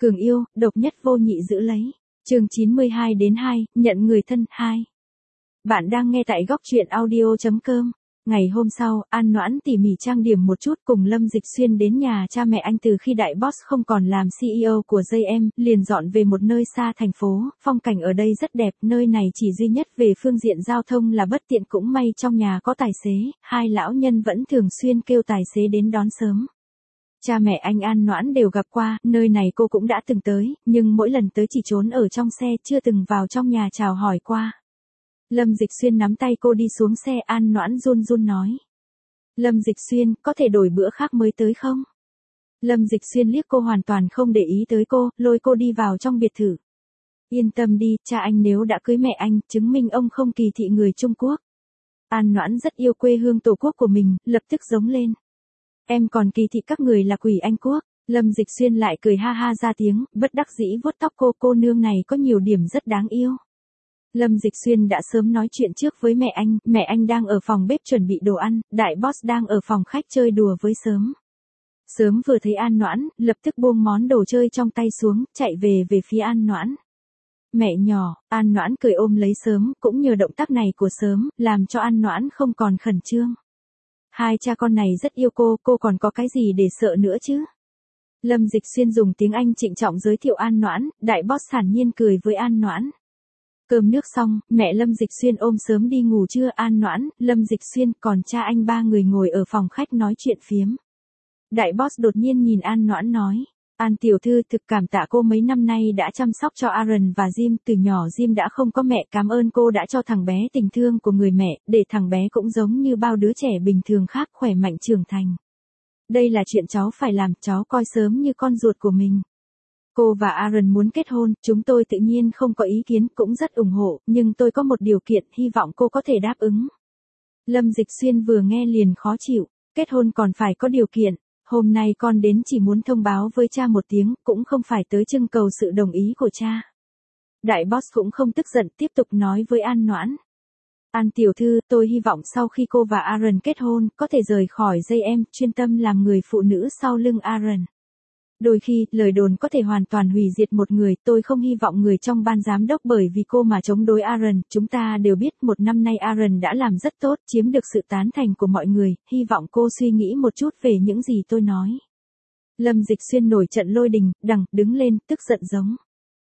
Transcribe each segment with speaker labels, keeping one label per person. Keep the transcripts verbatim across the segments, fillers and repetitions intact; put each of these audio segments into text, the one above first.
Speaker 1: Cường yêu, độc nhất vô nhị giữ lấy. Chương chín mươi hai đến hai, nhận người thân hai. Bạn đang nghe tại góc truyện audio chấm com. Ngày hôm sau, An Noãn tỉ mỉ trang điểm một chút cùng Lâm Dịch Xuyên đến nhà cha mẹ anh từ khi đại boss không còn làm xê e ô của gi em, liền dọn về một nơi xa thành phố, phong cảnh ở đây rất đẹp, nơi này chỉ duy nhất về phương diện giao thông là bất tiện cũng may trong nhà có tài xế, hai lão nhân vẫn thường xuyên kêu tài xế đến đón sớm. Cha mẹ anh An Noãn đều gặp qua, nơi này cô cũng đã từng tới, nhưng mỗi lần tới chỉ trốn ở trong xe chưa từng vào trong nhà chào hỏi qua. Lâm Dịch Xuyên nắm tay cô đi xuống xe, An Noãn run run nói. Lâm Dịch Xuyên, có thể đổi bữa khác mới tới không? Lâm Dịch Xuyên liếc cô hoàn toàn không để ý tới cô, lôi cô đi vào trong biệt thự. Yên tâm đi, cha anh nếu đã cưới mẹ anh, chứng minh ông không kỳ thị người Trung Quốc. An Noãn rất yêu quê hương tổ quốc của mình, lập tức giống lên. Em còn kỳ thị các người là quỷ Anh Quốc. Lâm Dịch Xuyên lại cười ha ha ra tiếng, bất đắc dĩ vuốt tóc cô, cô nương này có nhiều điểm rất đáng yêu. Lâm Dịch Xuyên đã sớm nói chuyện trước với mẹ anh, mẹ anh đang ở phòng bếp chuẩn bị đồ ăn, đại boss đang ở phòng khách chơi đùa với Sớm. Sớm vừa thấy An Noãn, lập tức buông món đồ chơi trong tay xuống, chạy về về phía An Noãn. Mẹ nhỏ, An Noãn cười ôm lấy Sớm, cũng nhờ động tác này của Sớm, làm cho An Noãn không còn khẩn trương. Hai cha con này rất yêu cô, cô còn có cái gì để sợ nữa chứ? Lâm Dịch Xuyên dùng tiếng Anh trịnh trọng giới thiệu An Noãn, đại boss thản nhiên cười với An Noãn. Cơm nước xong, mẹ Lâm Dịch Xuyên ôm Sớm đi ngủ trưa, An Noãn, Lâm Dịch Xuyên còn cha anh ba người ngồi ở phòng khách nói chuyện phiếm. Đại boss đột nhiên nhìn An Noãn nói. An tiểu thư, thực cảm tạ cô mấy năm nay đã chăm sóc cho Aaron và Jim, từ nhỏ Jim đã không có mẹ, cảm ơn cô đã cho thằng bé tình thương của người mẹ, để thằng bé cũng giống như bao đứa trẻ bình thường khác khỏe mạnh trưởng thành. Đây là chuyện cháu phải làm, cháu coi Sớm như con ruột của mình. Cô và Aaron muốn kết hôn, chúng tôi tự nhiên không có ý kiến, cũng rất ủng hộ, nhưng tôi có một điều kiện, hy vọng cô có thể đáp ứng. Lâm Dịch Xuyên vừa nghe liền khó chịu, kết hôn còn phải có điều kiện. Hôm nay con đến chỉ muốn thông báo với cha một tiếng, cũng không phải tới trưng cầu sự đồng ý của cha. Đại boss cũng không tức giận, tiếp tục nói với An Noãn. An tiểu thư, tôi hy vọng sau khi cô và Aaron kết hôn, có thể rời khỏi gi em, chuyên tâm làm người phụ nữ sau lưng Aaron. Đôi khi, lời đồn có thể hoàn toàn hủy diệt một người, tôi không hy vọng người trong ban giám đốc bởi vì cô mà chống đối Aaron, chúng ta đều biết một năm nay Aaron đã làm rất tốt, chiếm được sự tán thành của mọi người, hy vọng cô suy nghĩ một chút về những gì tôi nói. Lâm Dịch Xuyên nổi trận lôi đình, đằng, đứng lên, tức giận giống.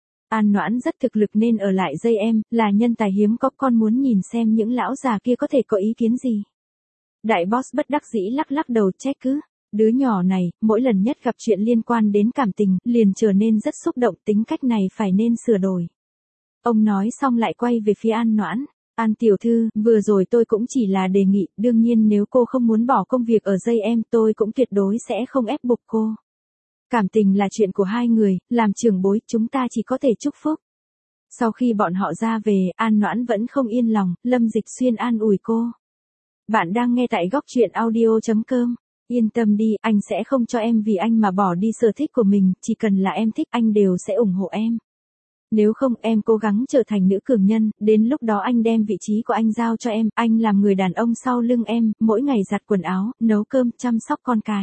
Speaker 1: An Noãn rất thực lực nên ở lại gi em, là nhân tài hiếm có, con muốn nhìn xem những lão già kia có thể có ý kiến gì. Đại boss bất đắc dĩ lắc lắc đầu, trách cứ. Đứa nhỏ này, mỗi lần nhất gặp chuyện liên quan đến cảm tình, liền trở nên rất xúc động, tính cách này phải nên sửa đổi. Ông nói xong lại quay về phía An Noãn. An tiểu thư, vừa rồi tôi cũng chỉ là đề nghị, đương nhiên nếu cô không muốn bỏ công việc ở gi em, tôi cũng tuyệt đối sẽ không ép buộc cô. Cảm tình là chuyện của hai người, làm trưởng bối, chúng ta chỉ có thể chúc phúc. Sau khi bọn họ ra về, An Noãn vẫn không yên lòng, Lâm Dịch Xuyên an ủi cô. Bạn đang nghe tại góc truyện audio chấm com. Yên tâm đi, anh sẽ không cho em vì anh mà bỏ đi sở thích của mình, chỉ cần là em thích anh đều sẽ ủng hộ em. Nếu không, em cố gắng trở thành nữ cường nhân, đến lúc đó anh đem vị trí của anh giao cho em, anh làm người đàn ông sau lưng em, mỗi ngày giặt quần áo, nấu cơm, chăm sóc con cái.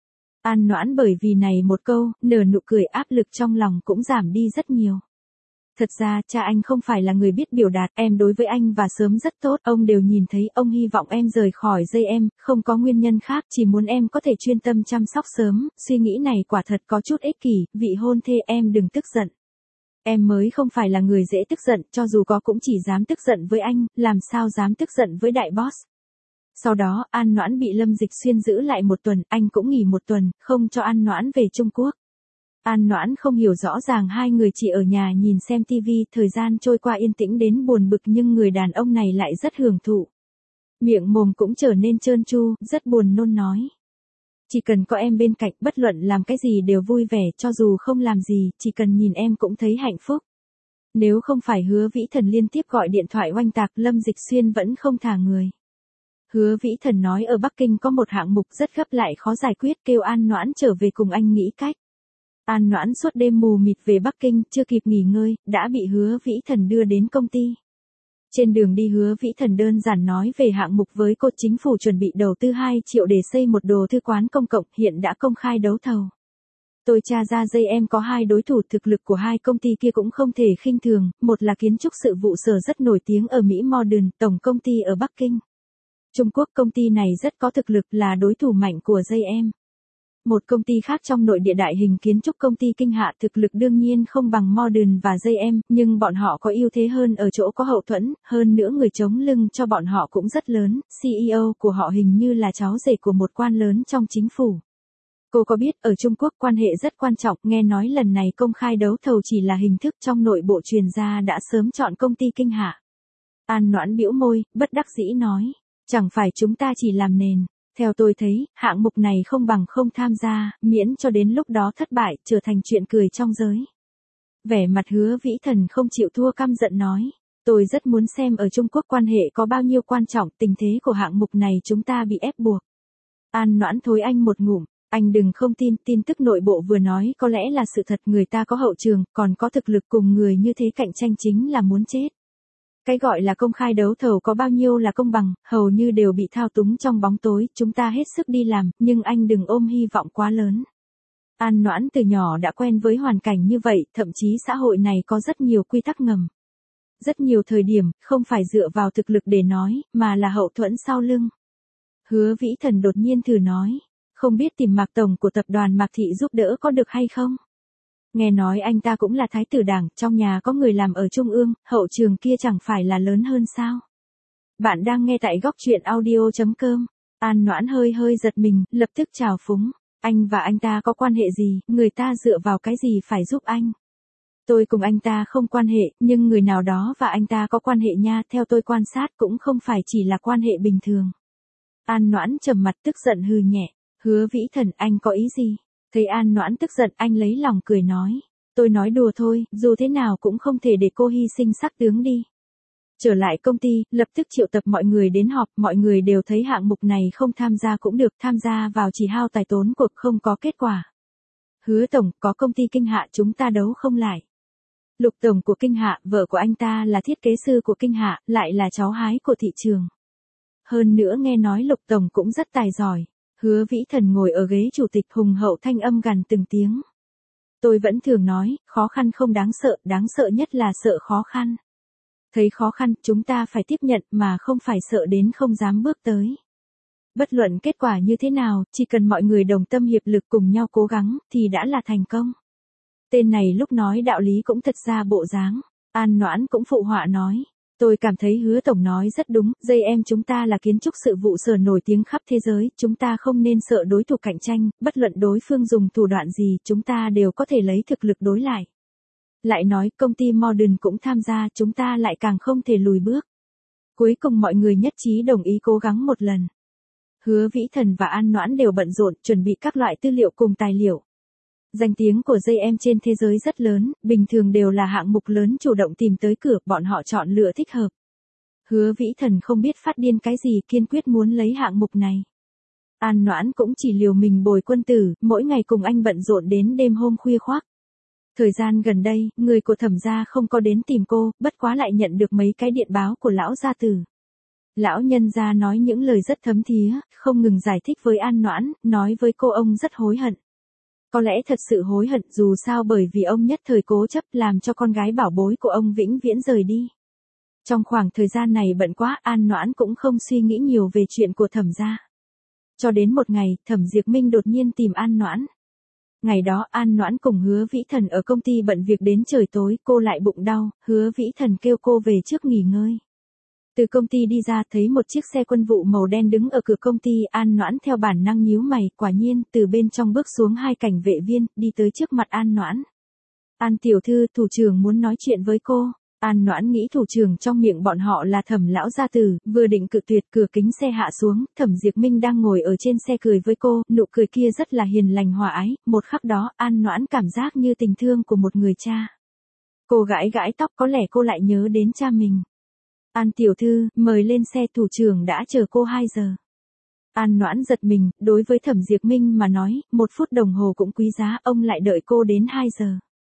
Speaker 1: An Noãn bởi vì này một câu, nở nụ cười, áp lực trong lòng cũng giảm đi rất nhiều. Thật ra, cha anh không phải là người biết biểu đạt, em đối với anh và Sớm rất tốt, ông đều nhìn thấy, ông hy vọng em rời khỏi gi em, không có nguyên nhân khác, chỉ muốn em có thể chuyên tâm chăm sóc Sớm, suy nghĩ này quả thật có chút ích kỷ, vị hôn thê em đừng tức giận. Em mới không phải là người dễ tức giận, cho dù có cũng chỉ dám tức giận với anh, làm sao dám tức giận với đại boss. Sau đó, An Noãn bị Lâm Dịch Xuyên giữ lại một tuần, anh cũng nghỉ một tuần, không cho An Noãn về Trung Quốc. An Noãn không hiểu rõ ràng hai người chỉ ở nhà nhìn xem tivi, thời gian trôi qua yên tĩnh đến buồn bực nhưng người đàn ông này lại rất hưởng thụ. Miệng mồm cũng trở nên trơn tru, rất buồn nôn nói. Chỉ cần có em bên cạnh, bất luận làm cái gì đều vui vẻ, cho dù không làm gì, chỉ cần nhìn em cũng thấy hạnh phúc. Nếu không phải Hứa Vĩ Thần liên tiếp gọi điện thoại oanh tạc, Lâm Dịch Xuyên vẫn không thả người. Hứa Vĩ Thần nói ở Bắc Kinh có một hạng mục rất gấp lại khó giải quyết, kêu An Noãn trở về cùng anh nghĩ cách. An Noãn suốt đêm mù mịt về Bắc Kinh, chưa kịp nghỉ ngơi, đã bị Hứa Vĩ Thần đưa đến công ty. Trên đường đi Hứa Vĩ Thần đơn giản nói về hạng mục với cô, chính phủ chuẩn bị đầu tư hai triệu để xây một đồ thư quán công cộng, hiện đã công khai đấu thầu. Tôi tra ra gi em có hai đối thủ, thực lực của hai công ty kia cũng không thể khinh thường, một là kiến trúc sự vụ sở rất nổi tiếng ở Mỹ Modern, tổng công ty ở Bắc Kinh. Trung Quốc, công ty này rất có thực lực, là đối thủ mạnh của gi em. Một công ty khác trong nội địa đại hình kiến trúc, công ty Kinh Hạ, thực lực đương nhiên không bằng Modern và gi em, nhưng bọn họ có ưu thế hơn ở chỗ có hậu thuẫn, hơn nữa người chống lưng cho bọn họ cũng rất lớn, xê e ô của họ hình như là cháu rể của một quan lớn trong chính phủ. Cô có biết ở Trung Quốc quan hệ rất quan trọng, nghe nói lần này công khai đấu thầu chỉ là hình thức, trong nội bộ truyền ra đã sớm chọn công ty Kinh Hạ. An Noãn bĩu môi, bất đắc dĩ nói, chẳng phải chúng ta chỉ làm nền. Theo tôi thấy, hạng mục này không bằng không tham gia, miễn cho đến lúc đó thất bại, trở thành chuyện cười trong giới. Vẻ mặt Hứa Vĩ Thần không chịu thua, căm giận nói, tôi rất muốn xem ở Trung Quốc quan hệ có bao nhiêu quan trọng, tình thế của hạng mục này chúng ta bị ép buộc. An Noãn thối anh một ngụm, anh đừng không tin, tin tức nội bộ vừa nói có lẽ là sự thật, người ta có hậu trường, còn có thực lực, cùng người như thế cạnh tranh chính là muốn chết. Cái gọi là công khai đấu thầu có bao nhiêu là công bằng, hầu như đều bị thao túng trong bóng tối, chúng ta hết sức đi làm, nhưng anh đừng ôm hy vọng quá lớn. An Noãn từ nhỏ đã quen với hoàn cảnh như vậy, thậm chí xã hội này có rất nhiều quy tắc ngầm. Rất nhiều thời điểm, không phải dựa vào thực lực để nói, mà là hậu thuẫn sau lưng. Hứa Vĩ Thần đột nhiên thử nói, không biết tìm Mạc Tổng của tập đoàn Mạc Thị giúp đỡ có được hay không? Nghe nói anh ta cũng là thái tử đảng, trong nhà có người làm ở Trung ương, hậu trường kia chẳng phải là lớn hơn sao? Bạn đang nghe tại góc truyện audio chấm com. An Noãn hơi hơi giật mình, lập tức chào phúng. Anh và anh ta có quan hệ gì, người ta dựa vào cái gì phải giúp anh? Tôi cùng anh ta không quan hệ, nhưng người nào đó và anh ta có quan hệ nha, theo tôi quan sát cũng không phải chỉ là quan hệ bình thường. An Noãn trầm mặt tức giận hừ nhẹ, Hứa Vĩ Thần, anh có ý gì? Thấy An Noãn tức giận, anh lấy lòng cười nói, tôi nói đùa thôi, dù thế nào cũng không thể để cô hy sinh sắc tướng đi. Trở lại công ty, lập tức triệu tập mọi người đến họp, mọi người đều thấy hạng mục này không tham gia cũng được, tham gia vào chỉ hao tài tốn cuộc, không có kết quả. Hứa Tổng, có công ty Kinh Hạ chúng ta đấu không lại. Lục Tổng của Kinh Hạ, vợ của anh ta là thiết kế sư của Kinh Hạ, lại là cháu hái của thị trường. Hơn nữa nghe nói Lục Tổng cũng rất tài giỏi. Hứa Vĩ Thần ngồi ở ghế chủ tịch, hùng hậu thanh âm gằn từng tiếng. Tôi vẫn thường nói, khó khăn không đáng sợ, đáng sợ nhất là sợ khó khăn. Thấy khó khăn, chúng ta phải tiếp nhận mà không phải sợ đến không dám bước tới. Bất luận kết quả như thế nào, chỉ cần mọi người đồng tâm hiệp lực cùng nhau cố gắng, thì đã là thành công. Tên này lúc nói đạo lý cũng thật ra bộ dáng. An Noãn cũng phụ họa nói. Tôi cảm thấy Hứa Tổng nói rất đúng, gi em chúng ta là kiến trúc sự vụ sở nổi tiếng khắp thế giới, chúng ta không nên sợ đối thủ cạnh tranh, bất luận đối phương dùng thủ đoạn gì, chúng ta đều có thể lấy thực lực đối lại. Lại nói, công ty Modern cũng tham gia, chúng ta lại càng không thể lùi bước. Cuối cùng mọi người nhất trí đồng ý cố gắng một lần. Hứa Vĩ Thần và An Noãn đều bận rộn, chuẩn bị các loại tư liệu cùng tài liệu. Danh tiếng của gi em trên thế giới rất lớn, bình thường đều là hạng mục lớn chủ động tìm tới cửa, bọn họ chọn lựa thích hợp. Hứa Vĩ Thần không biết phát điên cái gì, kiên quyết muốn lấy hạng mục này. An Noãn cũng chỉ liều mình bồi quân tử, mỗi ngày cùng anh bận rộn đến đêm hôm khuya khoác. Thời gian gần đây, người của Thẩm gia không có đến tìm cô, bất quá lại nhận được mấy cái điện báo của lão gia tử. Lão nhân gia nói những lời rất thấm thía, không ngừng giải thích với An Noãn, nói với cô ông rất hối hận. Có lẽ thật sự hối hận, dù sao bởi vì ông nhất thời cố chấp làm cho con gái bảo bối của ông vĩnh viễn rời đi. Trong khoảng thời gian này bận quá, An Noãn cũng không suy nghĩ nhiều về chuyện của Thẩm gia. Cho đến một ngày, Thẩm Diệp Minh đột nhiên tìm An Noãn. Ngày đó An Noãn cùng Hứa Vĩ Thần ở công ty bận việc đến trời tối, cô lại bụng đau, Hứa Vĩ Thần kêu cô về trước nghỉ ngơi. Từ công ty đi ra thấy một chiếc xe quân vụ màu đen đứng ở cửa công ty, An Noãn theo bản năng nhíu mày, quả nhiên, từ bên trong bước xuống hai cảnh vệ viên, đi tới trước mặt An Noãn. An tiểu thư, thủ trưởng muốn nói chuyện với cô. An Noãn nghĩ thủ trưởng trong miệng bọn họ là Thẩm lão gia tử, vừa định cự tuyệt, cửa kính xe hạ xuống, Thẩm Diệp Minh đang ngồi ở trên xe cười với cô, nụ cười kia rất là hiền lành hòa ái, một khắc đó, An Noãn cảm giác như tình thương của một người cha. Cô gãi gãi tóc, có lẽ cô lại nhớ đến cha mình. An tiểu thư, mời lên xe, thủ trưởng đã chờ cô hai giờ. An Noãn giật mình, đối với Thẩm Diệp Minh mà nói, một phút đồng hồ cũng quý giá, ông lại đợi cô đến hai giờ.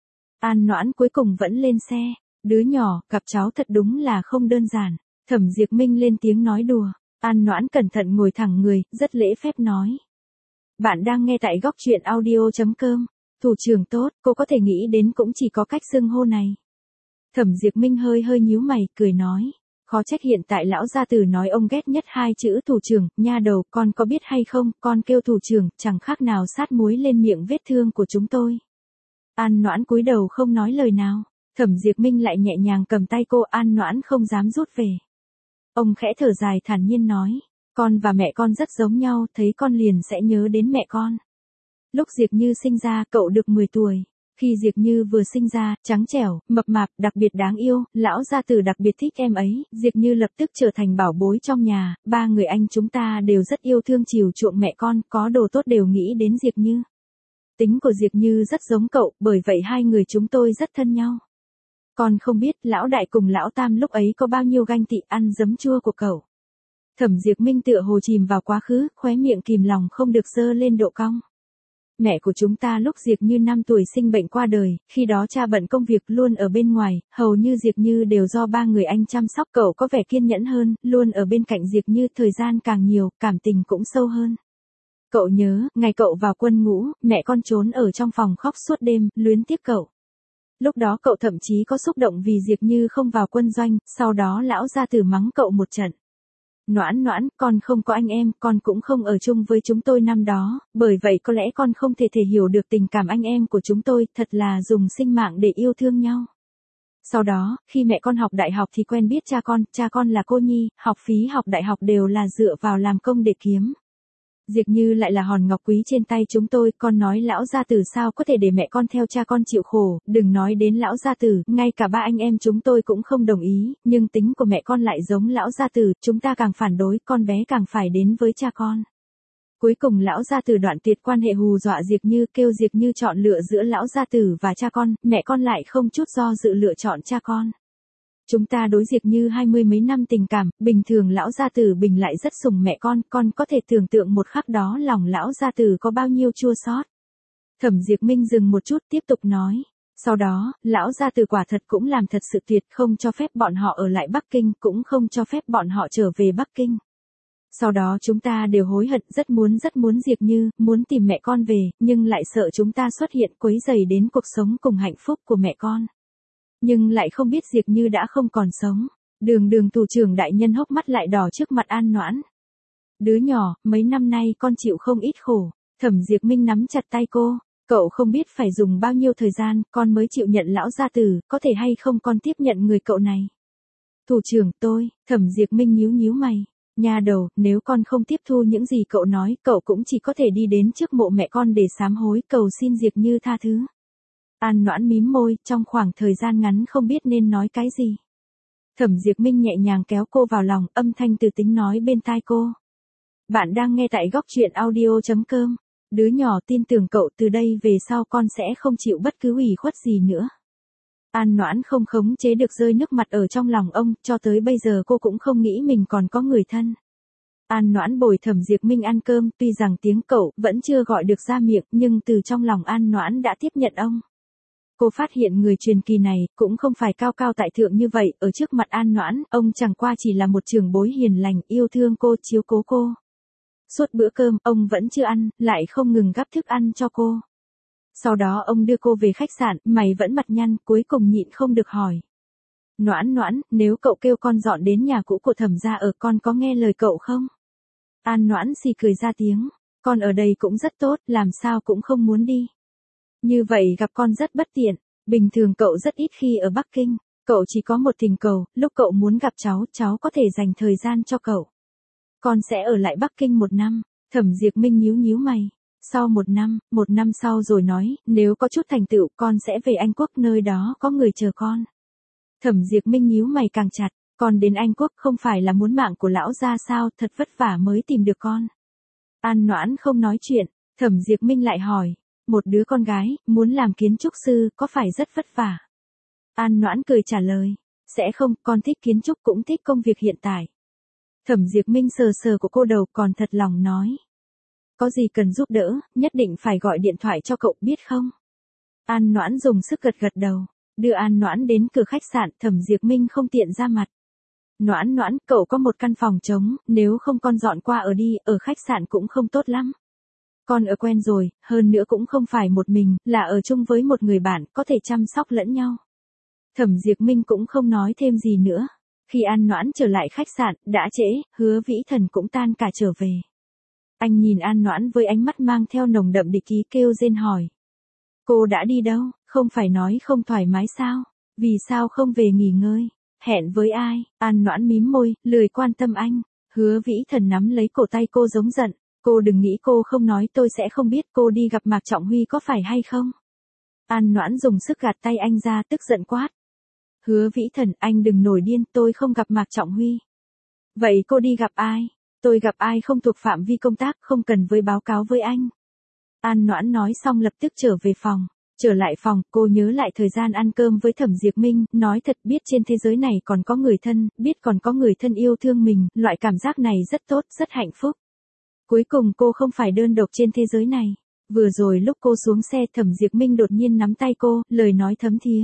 Speaker 1: An Noãn cuối cùng vẫn lên xe. Đứa nhỏ, gặp cháu thật đúng là không đơn giản. Thẩm Diệp Minh lên tiếng nói đùa. An Noãn cẩn thận ngồi thẳng người, rất lễ phép nói. Bạn đang nghe tại góc truyện audio chấm com. Thủ trưởng tốt, cô có thể nghĩ đến cũng chỉ có cách xưng hô này. Thẩm Diệp Minh hơi hơi nhíu mày, cười nói. Khó trách hiện tại lão gia tử nói ông ghét nhất hai chữ thủ trưởng, nha đầu, con có biết hay không, con kêu thủ trưởng, chẳng khác nào sát muối lên miệng vết thương của chúng tôi. An Noãn cúi đầu không nói lời nào, Thẩm Diệp Minh lại nhẹ nhàng cầm tay cô, An Noãn không dám rút về. Ông khẽ thở dài thản nhiên nói, con và mẹ con rất giống nhau, thấy con liền sẽ nhớ đến mẹ con. Lúc Diệp Như sinh ra, cậu được mười tuổi. Khi Diệp Như vừa sinh ra, trắng trẻo, mập mạp, đặc biệt đáng yêu, lão gia tử đặc biệt thích em ấy, Diệp Như lập tức trở thành bảo bối trong nhà, ba người anh chúng ta đều rất yêu thương chiều chuộng mẹ con, có đồ tốt đều nghĩ đến Diệp Như. Tính của Diệp Như rất giống cậu, bởi vậy hai người chúng tôi rất thân nhau. Con không biết, lão đại cùng lão tam lúc ấy có bao nhiêu ganh tị ăn giấm chua của cậu. Thẩm Diệp Minh tựa hồ chìm vào quá khứ, khóe miệng kìm lòng không được dơ lên độ cong. Mẹ của chúng ta lúc Diệp Như năm tuổi sinh bệnh qua đời, khi đó cha bận công việc luôn ở bên ngoài, hầu như Diệp Như đều do ba người anh chăm sóc, cậu có vẻ kiên nhẫn hơn, luôn ở bên cạnh Diệp Như, thời gian càng nhiều, cảm tình cũng sâu hơn. Cậu nhớ, ngày cậu vào quân ngũ, mẹ con trốn ở trong phòng khóc suốt đêm, luyến tiếc cậu. Lúc đó cậu thậm chí có xúc động vì Diệp Như không vào quân doanh, sau đó lão gia tử mắng cậu một trận. Noãn Noãn, con không có anh em, con cũng không ở chung với chúng tôi năm đó, bởi vậy có lẽ con không thể thể hiểu được tình cảm anh em của chúng tôi, thật là dùng sinh mạng để yêu thương nhau. Sau đó, khi mẹ con học đại học thì quen biết cha con, cha con là cô nhi, học phí học đại học đều là dựa vào làm công để kiếm. Diệp Như lại là hòn ngọc quý trên tay chúng tôi, con nói lão gia tử sao có thể để mẹ con theo cha con chịu khổ, đừng nói đến lão gia tử, ngay cả ba anh em chúng tôi cũng không đồng ý, nhưng tính của mẹ con lại giống lão gia tử, chúng ta càng phản đối, con bé càng phải đến với cha con. Cuối cùng lão gia tử đoạn tuyệt quan hệ hù dọa Diệp Như, kêu Diệp Như chọn lựa giữa lão gia tử và cha con, mẹ con lại không chút do dự lựa chọn cha con. Chúng ta đối Diệp Như hai mươi mấy năm tình cảm, bình thường lão gia tử Bình lại rất sủng mẹ con, con có thể tưởng tượng một khắc đó lòng lão gia tử có bao nhiêu chua xót. Thẩm Diệp Minh dừng một chút tiếp tục nói. Sau đó, lão gia tử quả thật cũng làm thật sự tuyệt, không cho phép bọn họ ở lại Bắc Kinh, cũng không cho phép bọn họ trở về Bắc Kinh. Sau đó chúng ta đều hối hận, rất muốn rất muốn Diệp Như, muốn tìm mẹ con về, nhưng lại sợ chúng ta xuất hiện quấy rầy đến cuộc sống cùng hạnh phúc của mẹ con. Nhưng lại không biết Diệp Như đã không còn sống. Đường đường thủ trưởng đại nhân hốc mắt lại đỏ trước mặt An Noãn. Đứa nhỏ, mấy năm nay con chịu không ít khổ. Thẩm Diệp Minh nắm chặt tay cô. Cậu không biết phải dùng bao nhiêu thời gian, con mới chịu nhận lão gia tử, có thể hay không con tiếp nhận người cậu này. Thủ trưởng, tôi, Thẩm Diệp Minh nhíu nhíu mày. Nha đầu, nếu con không tiếp thu những gì cậu nói, cậu cũng chỉ có thể đi đến trước mộ mẹ con để sám hối, cầu xin Diệp Như tha thứ. An Noãn mím môi, trong khoảng thời gian ngắn không biết nên nói cái gì. Thẩm Diệp Minh nhẹ nhàng kéo cô vào lòng, âm thanh từ tính nói bên tai cô. Bạn đang nghe tại góc truyện audio chấm com. Đứa nhỏ tin tưởng cậu, từ đây về sau con sẽ không chịu bất cứ ủy khuất gì nữa. An Noãn không khống chế được rơi nước mặt ở trong lòng ông, cho tới bây giờ cô cũng không nghĩ mình còn có người thân. An Noãn bồi Thẩm Diệp Minh ăn cơm, tuy rằng tiếng cậu vẫn chưa gọi được ra miệng, nhưng từ trong lòng An Noãn đã tiếp nhận ông. Cô phát hiện người truyền kỳ này cũng không phải cao cao tại thượng như vậy, ở trước mặt An Noãn, ông chẳng qua chỉ là một trưởng bối hiền lành, yêu thương cô, chiếu cố cô. Suốt bữa cơm, ông vẫn chưa ăn, lại không ngừng gắp thức ăn cho cô. Sau đó ông đưa cô về khách sạn, mày vẫn mặt nhăn, cuối cùng nhịn không được hỏi. Noãn Noãn, nếu cậu kêu con dọn đến nhà cũ của Thẩm gia ở, con có nghe lời cậu không? An Noãn xì cười ra tiếng, con ở đây cũng rất tốt, làm sao cũng không muốn đi. Như vậy gặp con rất bất tiện, bình thường cậu rất ít khi ở Bắc Kinh, cậu chỉ có một thỉnh cầu, lúc cậu muốn gặp cháu, cháu có thể dành thời gian cho cậu. Con sẽ ở lại Bắc Kinh một năm, Thẩm Diệp Minh nhíu nhíu mày. Sau một năm, một năm sau rồi nói, nếu có chút thành tựu con sẽ về Anh Quốc, nơi đó có người chờ con. Thẩm Diệp Minh nhíu mày càng chặt, con đến Anh Quốc không phải là muốn mạng của lão gia sao, thật vất vả mới tìm được con. An Noãn không nói chuyện, Thẩm Diệp Minh lại hỏi. Một đứa con gái, muốn làm kiến trúc sư, có phải rất vất vả? An Noãn cười trả lời. Sẽ không, con thích kiến trúc cũng thích công việc hiện tại. Thẩm Diệp Minh sờ sờ của cô đầu, còn thật lòng nói. Có gì cần giúp đỡ, nhất định phải gọi điện thoại cho cậu, biết không? An Noãn dùng sức gật gật đầu. Đưa An Noãn đến cửa khách sạn, Thẩm Diệp Minh không tiện ra mặt. Noãn Noãn, cậu có một căn phòng trống, nếu không con dọn qua ở đi, ở khách sạn cũng không tốt lắm. Con ở quen rồi, hơn nữa cũng không phải một mình, là ở chung với một người bạn, có thể chăm sóc lẫn nhau. Thẩm Diệp Minh cũng không nói thêm gì nữa. Khi An Noãn trở lại khách sạn, đã trễ, Hứa Vĩ Thần cũng tan cả trở về. Anh nhìn An Noãn với ánh mắt mang theo nồng đậm địch ý kêu rên hỏi. Cô đã đi đâu, không phải nói không thoải mái sao? Vì sao không về nghỉ ngơi? Hẹn với ai? An Noãn mím môi, lười quan tâm anh. Hứa Vĩ Thần nắm lấy cổ tay cô giống giận. Cô đừng nghĩ cô không nói tôi sẽ không biết cô đi gặp Mạc Trọng Huy có phải hay không? An Noãn dùng sức gạt tay anh ra tức giận quát. Hứa Vĩ Thần, anh đừng nổi điên, tôi không gặp Mạc Trọng Huy. Vậy cô đi gặp ai? Tôi gặp ai không thuộc phạm vi công tác, không cần với báo cáo với anh. An Noãn nói xong lập tức trở về phòng. Trở lại phòng, cô nhớ lại thời gian ăn cơm với Thẩm Diệp Minh, nói thật biết trên thế giới này còn có người thân, biết còn có người thân yêu thương mình, loại cảm giác này rất tốt, rất hạnh phúc. Cuối cùng cô không phải đơn độc trên thế giới này. Vừa rồi lúc cô xuống xe Thẩm Diệp Minh đột nhiên nắm tay cô, lời nói thấm thía.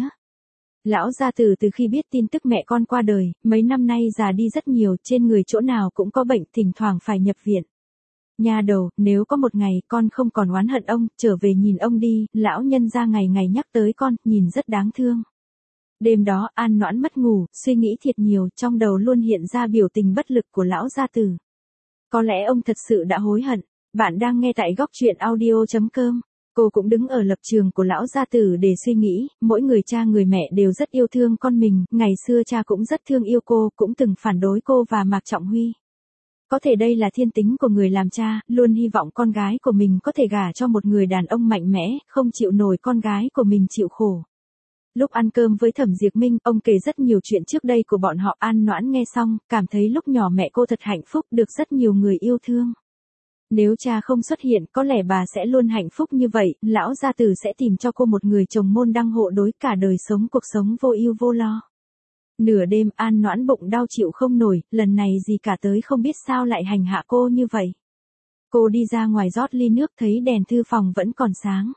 Speaker 1: Lão gia tử từ khi biết tin tức mẹ con qua đời, mấy năm nay già đi rất nhiều, trên người chỗ nào cũng có bệnh, thỉnh thoảng phải nhập viện. Nha đầu, nếu có một ngày con không còn oán hận ông, trở về nhìn ông đi, lão nhân gia ngày ngày nhắc tới con, nhìn rất đáng thương. Đêm đó An Noãn mất ngủ, suy nghĩ thiệt nhiều, trong đầu luôn hiện ra biểu tình bất lực của lão gia tử. Có lẽ ông thật sự đã hối hận. Bạn đang nghe tại góc truyện audio chấm com. Cô cũng đứng ở lập trường của lão gia tử để suy nghĩ, mỗi người cha người mẹ đều rất yêu thương con mình, ngày xưa cha cũng rất thương yêu cô, cũng từng phản đối cô và Mạc Trọng Huy. Có thể đây là thiên tính của người làm cha, luôn hy vọng con gái của mình có thể gả cho một người đàn ông mạnh mẽ, không chịu nổi con gái của mình chịu khổ. Lúc ăn cơm với Thẩm Diệp Minh, ông kể rất nhiều chuyện trước đây của bọn họ. An Noãn nghe xong, cảm thấy lúc nhỏ mẹ cô thật hạnh phúc, được rất nhiều người yêu thương. Nếu cha không xuất hiện, có lẽ bà sẽ luôn hạnh phúc như vậy, lão gia tử sẽ tìm cho cô một người chồng môn đăng hộ đối, cả đời sống cuộc sống vô ưu vô lo. Nửa đêm An Noãn bụng đau chịu không nổi, lần này gì cả tới không biết sao lại hành hạ cô như vậy. Cô đi ra ngoài rót ly nước thấy đèn thư phòng vẫn còn sáng.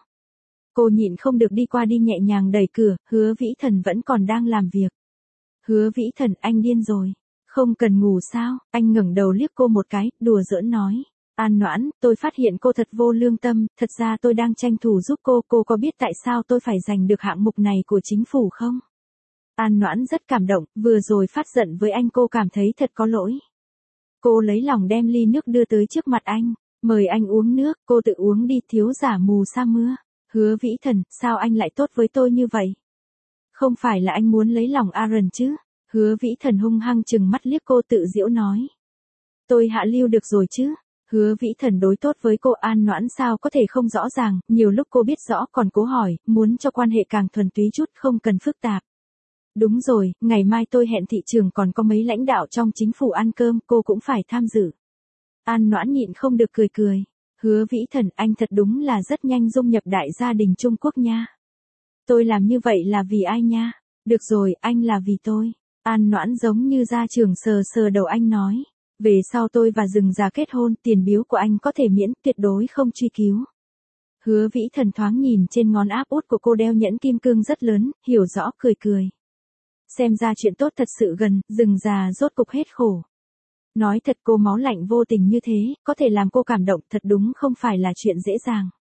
Speaker 1: Cô nhịn không được đi qua đi nhẹ nhàng đẩy cửa, Hứa Vĩ Thần vẫn còn đang làm việc. Hứa Vĩ Thần, anh điên rồi. Không cần ngủ sao? Anh ngẩng đầu liếc cô một cái, đùa giỡn nói. An Noãn, tôi phát hiện cô thật vô lương tâm, thật ra tôi đang tranh thủ giúp cô, cô có biết tại sao tôi phải giành được hạng mục này của chính phủ không? An Noãn rất cảm động, vừa rồi phát giận với anh cô cảm thấy thật có lỗi. Cô lấy lòng đem ly nước đưa tới trước mặt anh, mời anh uống nước, cô tự uống đi, thiếu giả mù sa mưa. Hứa Vĩ Thần, sao anh lại tốt với tôi như vậy? Không phải là anh muốn lấy lòng Aaron chứ? Hứa Vĩ Thần hung hăng chừng mắt liếc cô tự giễu nói. Tôi hạ lưu được rồi chứ? Hứa Vĩ Thần đối tốt với cô. An Noãn sao có thể không rõ ràng, nhiều lúc cô biết rõ còn cố hỏi, muốn cho quan hệ càng thuần túy chút, không cần phức tạp. Đúng rồi, ngày mai tôi hẹn thị trường còn có mấy lãnh đạo trong chính phủ ăn cơm, cô cũng phải tham dự. An Noãn nhịn không được cười cười. Hứa Vĩ Thần, anh thật đúng là rất nhanh dung nhập đại gia đình Trung Quốc nha. Tôi làm như vậy là vì ai nha? Được rồi, anh là vì tôi. An Noãn giống như gia trưởng sờ sờ đầu anh nói. Về sau tôi và Dừng Già kết hôn, tiền biếu của anh có thể miễn, tuyệt đối không truy cứu. Hứa Vĩ Thần thoáng nhìn trên ngón áp út của cô đeo nhẫn kim cương rất lớn, hiểu rõ cười cười. Xem ra chuyện tốt thật sự gần, Dừng Già rốt cục hết khổ. Nói thật cô máu lạnh vô tình như thế, có thể làm cô cảm động thật đúng không phải là chuyện dễ dàng.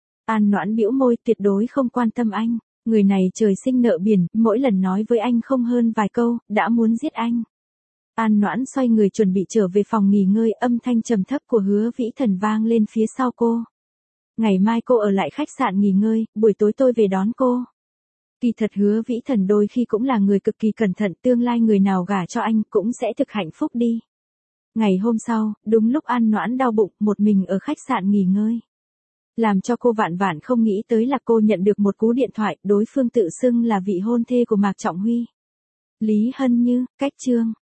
Speaker 1: An Noãn bĩu môi, tuyệt đối không quan tâm anh. Người này trời sinh nợ biển, mỗi lần nói với anh không hơn vài câu, đã muốn giết anh. An Noãn xoay người chuẩn bị trở về phòng nghỉ ngơi, âm thanh trầm thấp của Hứa Vĩ Thần vang lên phía sau cô. Ngày mai cô ở lại khách sạn nghỉ ngơi, buổi tối tôi về đón cô. Kỳ thật Hứa Vĩ Thần đôi khi cũng là người cực kỳ cẩn thận, tương lai người nào gả cho anh cũng sẽ thực hạnh phúc đi. Ngày hôm sau, đúng lúc An Noãn đau bụng, một mình ở khách sạn nghỉ ngơi. Làm cho cô vạn vạn không nghĩ tới là cô nhận được một cú điện thoại, đối phương tự xưng là vị hôn thê của Mạc Trọng Huy. Lý Hân Như, cách chương.